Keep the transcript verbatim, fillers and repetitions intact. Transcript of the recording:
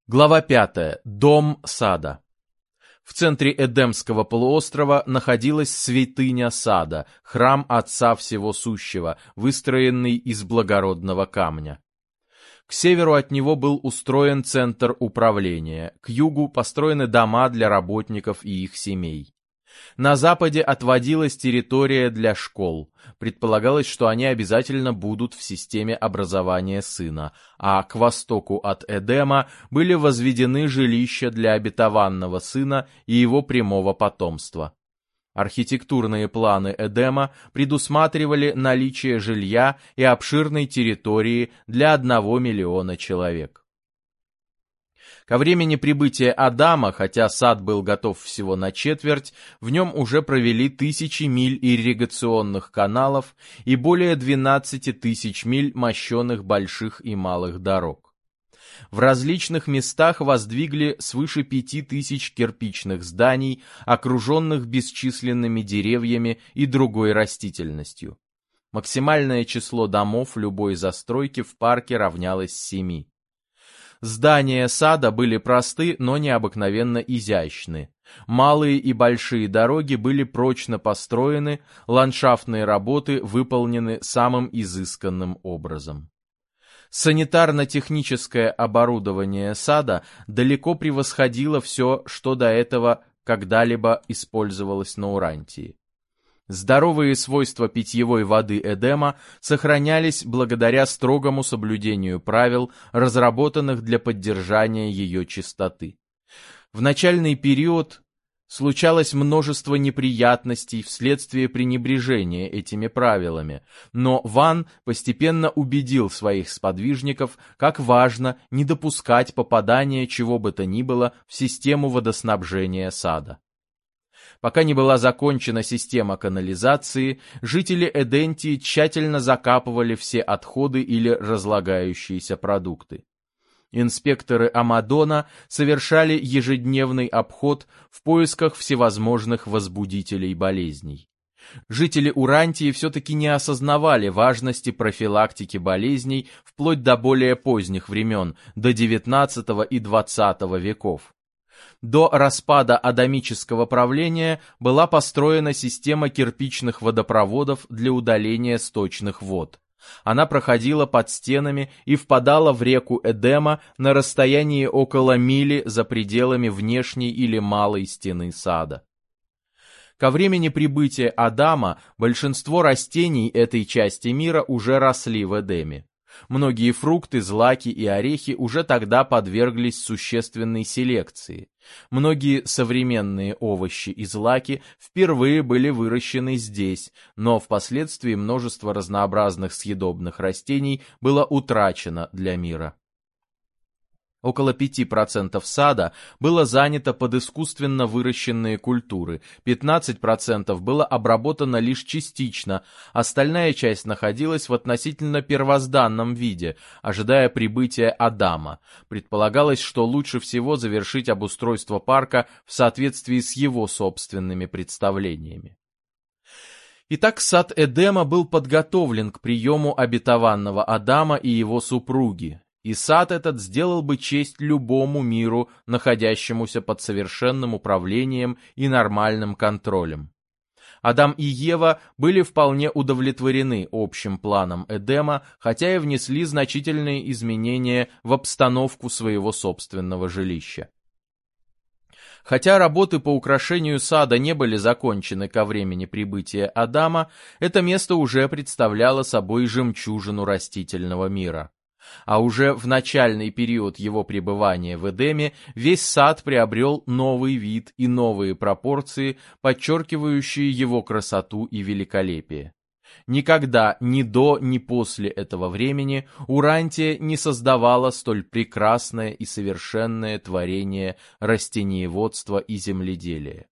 Глава пятая. Дом сада. В центре Эдемского полуострова находилась святыня сада, храм Отца Всего Сущего, выстроенный из благородного камня. К северу от него был устроен центр управления, к югу построены дома для работников и их семей. На западе отводилась территория для школ. Предполагалось, что они обязательно будут в системе образования сына, а к востоку от Эдема были возведены жилища для обетованного сына и его прямого потомства. Архитектурные планы Эдема предусматривали наличие жилья и обширной территории для одного миллиона человек. Ко времени прибытия Адама, хотя сад был готов всего на четверть, в нем уже провели тысячи миль ирригационных каналов и более двенадцати тысяч миль мощенных больших и малых дорог. В различных местах воздвигли свыше пяти тысяч кирпичных зданий, окруженных бесчисленными деревьями и другой растительностью. Максимальное число домов любой застройки в парке равнялось семи. Здания сада были просты, но необыкновенно изящны. Малые и большие дороги были прочно построены, ландшафтные работы выполнены самым изысканным образом. Санитарно-техническое оборудование сада далеко превосходило все, что до этого когда-либо использовалось на Урантии. Здоровые свойства питьевой воды Эдема сохранялись благодаря строгому соблюдению правил, разработанных для поддержания ее чистоты. В начальный период случалось множество неприятностей вследствие пренебрежения этими правилами, но Ван постепенно убедил своих сподвижников, как важно не допускать попадания чего бы то ни было в систему водоснабжения сада. Пока не была закончена система канализации, жители Эдентии тщательно закапывали все отходы или разлагающиеся продукты. Инспекторы Амадона совершали ежедневный обход в поисках всевозможных возбудителей болезней. Жители Урантии все-таки не осознавали важности профилактики болезней вплоть до более поздних времен, до девятнадцатого и двадцатого веков. До распада адамического правления была построена система кирпичных водопроводов для удаления сточных вод. Она проходила под стенами и впадала в реку Эдема на расстоянии около мили за пределами внешней или малой стены сада. Ко времени прибытия Адама большинство растений этой части мира уже росли в Эдеме. Многие фрукты, злаки и орехи уже тогда подверглись существенной селекции. Многие современные овощи и злаки впервые были выращены здесь, но впоследствии множество разнообразных съедобных растений было утрачено для мира. Около пяти процентов сада было занято под искусственно выращенные культуры, пятнадцать процентов было обработано лишь частично, остальная часть находилась в относительно первозданном виде, ожидая прибытия Адама. Предполагалось, что лучше всего завершить обустройство парка в соответствии с его собственными представлениями. Итак, сад Эдема был подготовлен к приему обетованного Адама и его супруги. И сад этот сделал бы честь любому миру, находящемуся под совершенным управлением и нормальным контролем. Адам и Ева были вполне удовлетворены общим планом Эдема, хотя и внесли значительные изменения в обстановку своего собственного жилища. Хотя работы по украшению сада не были закончены ко времени прибытия Адама, это место уже представляло собой жемчужину растительного мира. А уже в начальный период его пребывания в Эдеме весь сад приобрел новый вид и новые пропорции, подчеркивающие его красоту и великолепие. Никогда ни до, ни после этого времени Урантия не создавала столь прекрасное и совершенное творение растениеводства и земледелия.